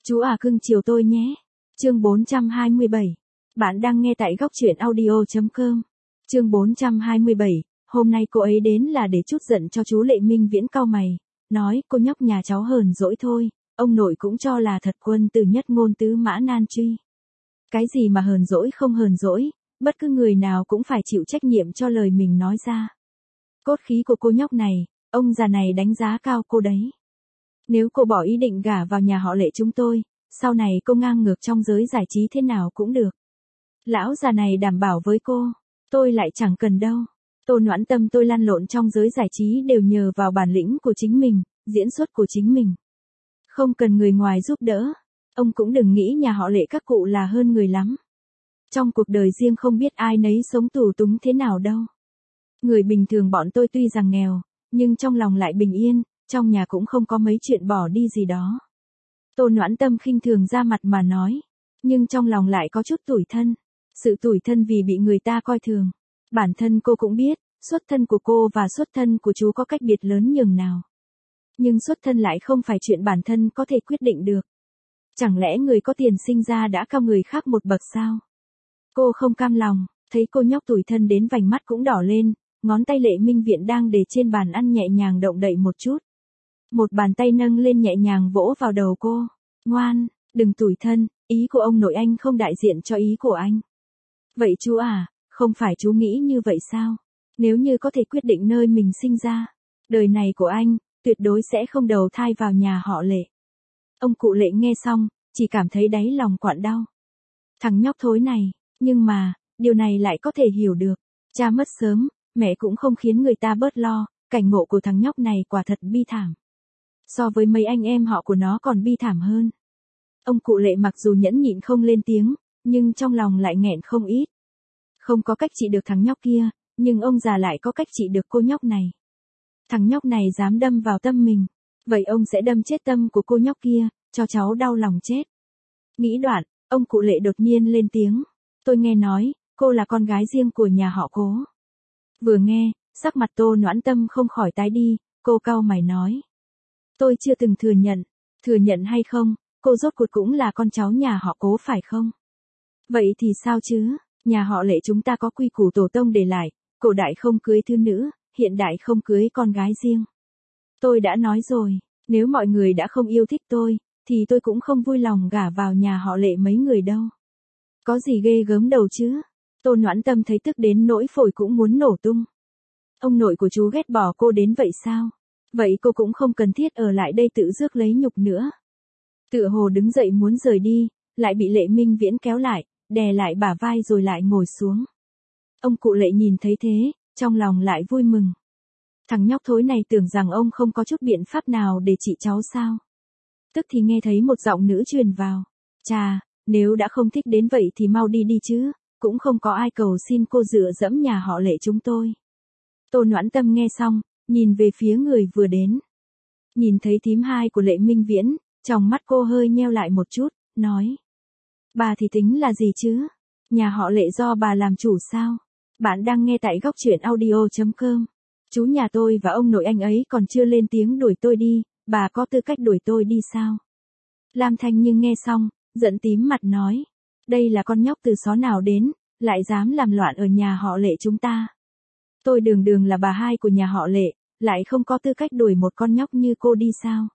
Chú à cưng chiều tôi nhé. Chương 427. Bạn đang nghe tại góc truyện audio.com. Chương 427. Hôm nay cô ấy đến là để trút giận cho chú Lệ Minh Viễn cau mày. Nói cô nhóc nhà cháu hờn dỗi thôi. Ông nội cũng cho là thật quân từ nhất ngôn tứ mã nan truy. Cái gì mà hờn dỗi không hờn dỗi, bất cứ người nào cũng phải chịu trách nhiệm cho lời mình nói ra. Cốt khí của cô nhóc này, ông già này đánh giá cao cô đấy. Nếu cô bỏ ý định gả vào nhà họ Lệ chúng tôi, sau này cô ngang ngược trong giới giải trí thế nào cũng được. Lão già này đảm bảo với cô, tôi lại chẳng cần đâu. Tô Noãn Tâm tôi lăn lộn trong giới giải trí đều nhờ vào bản lĩnh của chính mình, diễn xuất của chính mình. Không cần người ngoài giúp đỡ. Ông cũng đừng nghĩ nhà họ Lệ các cụ là hơn người lắm. Trong cuộc đời riêng không biết ai nấy sống tù túng thế nào đâu. Người bình thường bọn tôi tuy rằng nghèo, nhưng trong lòng lại bình yên, trong nhà cũng không có mấy chuyện bỏ đi gì đó. Tô Noãn Tâm khinh thường ra mặt mà nói, nhưng trong lòng lại có chút tủi thân. Sự tủi thân vì bị người ta coi thường. Bản thân cô cũng biết, xuất thân của cô và xuất thân của chú có cách biệt lớn nhường nào. Nhưng xuất thân lại không phải chuyện bản thân có thể quyết định được. Chẳng lẽ người có tiền sinh ra đã cao người khác một bậc sao? Cô không cam lòng, thấy cô nhóc tủi thân đến vành mắt cũng đỏ lên, ngón tay Lệ Minh Viễn đang để trên bàn ăn nhẹ nhàng động đậy một chút. Một bàn tay nâng lên nhẹ nhàng vỗ vào đầu cô. Ngoan, đừng tủi thân, ý của ông nội anh không đại diện cho ý của anh. Vậy chú à, không phải chú nghĩ như vậy sao? Nếu như có thể quyết định nơi mình sinh ra, đời này của anh, tuyệt đối sẽ không đầu thai vào nhà họ Lệ. Ông cụ Lệ nghe xong, chỉ cảm thấy đáy lòng quặn đau. Thằng nhóc thối này, nhưng mà, điều này lại có thể hiểu được. Cha mất sớm, mẹ cũng không khiến người ta bớt lo, cảnh ngộ của thằng nhóc này quả thật bi thảm. So với mấy anh em họ của nó còn bi thảm hơn. Ông cụ Lệ mặc dù nhẫn nhịn không lên tiếng, nhưng trong lòng lại nghẹn không ít. Không có cách trị được thằng nhóc kia, nhưng ông già lại có cách trị được cô nhóc này. Thằng nhóc này dám đâm vào tâm mình, vậy ông sẽ đâm chết tâm của cô nhóc kia, cho cháu đau lòng chết. Nghĩ đoạn, ông cụ Lệ đột nhiên lên tiếng. Tôi nghe nói, cô là con gái riêng của nhà họ Cố. Vừa nghe, sắc mặt Tô Noãn Tâm không khỏi tái đi, cô cau mày nói. Tôi chưa từng thừa nhận hay không, cô rốt cuộc cũng là con cháu nhà họ Cố phải không? Vậy thì sao chứ, nhà họ Lệ chúng ta có quy củ tổ tông để lại, cổ đại không cưới thư nữ, hiện đại không cưới con gái riêng. Tôi đã nói rồi, nếu mọi người đã không yêu thích tôi, thì tôi cũng không vui lòng gả vào nhà họ Lệ mấy người đâu. Có gì ghê gớm đầu chứ? Tô Noãn Tâm thấy tức đến nỗi phổi cũng muốn nổ tung. Ông nội của chú ghét bỏ cô đến vậy sao? Vậy cô cũng không cần thiết ở lại đây tự rước lấy nhục nữa. Tựa hồ đứng dậy muốn rời đi, lại bị Lệ Minh Viễn kéo lại, đè lại bả vai rồi lại ngồi xuống. Ông cụ Lệ nhìn thấy thế, trong lòng lại vui mừng. Thằng nhóc thối này tưởng rằng ông không có chút biện pháp nào để trị cháu sao? Tức thì nghe thấy một giọng nữ truyền vào. Chà, nếu đã không thích đến vậy thì mau đi đi chứ, cũng không có ai cầu xin cô dựa dẫm nhà họ Lệ chúng tôi. Tô Noãn Tâm nghe xong, nhìn về phía người vừa đến. Nhìn thấy thím hai của Lệ Minh Viễn, trong mắt cô hơi nheo lại một chút, nói. Bà thì tính là gì chứ? Nhà họ Lệ do bà làm chủ sao? Bạn đang nghe tại góc truyện audio.com. Chú nhà tôi và ông nội anh ấy còn chưa lên tiếng đuổi tôi đi, bà có tư cách đuổi tôi đi sao? Lam Thanh Nhưng nghe xong, giận tím mặt nói. Đây là con nhóc từ xó nào đến, lại dám làm loạn ở nhà họ Lệ chúng ta. Tôi đường đường là bà hai của nhà họ Lệ, lại không có tư cách đuổi một con nhóc như cô đi sao?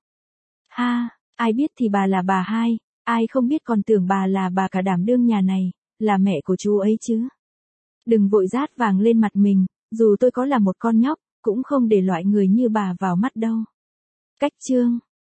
Ha, ai biết thì bà là bà hai, ai không biết còn tưởng bà là bà cả đảm đương nhà này, là mẹ của chú ấy chứ. Đừng vội rát vàng lên mặt mình, dù tôi có là một con nhóc, cũng không để loại người như bà vào mắt đâu. Cách chương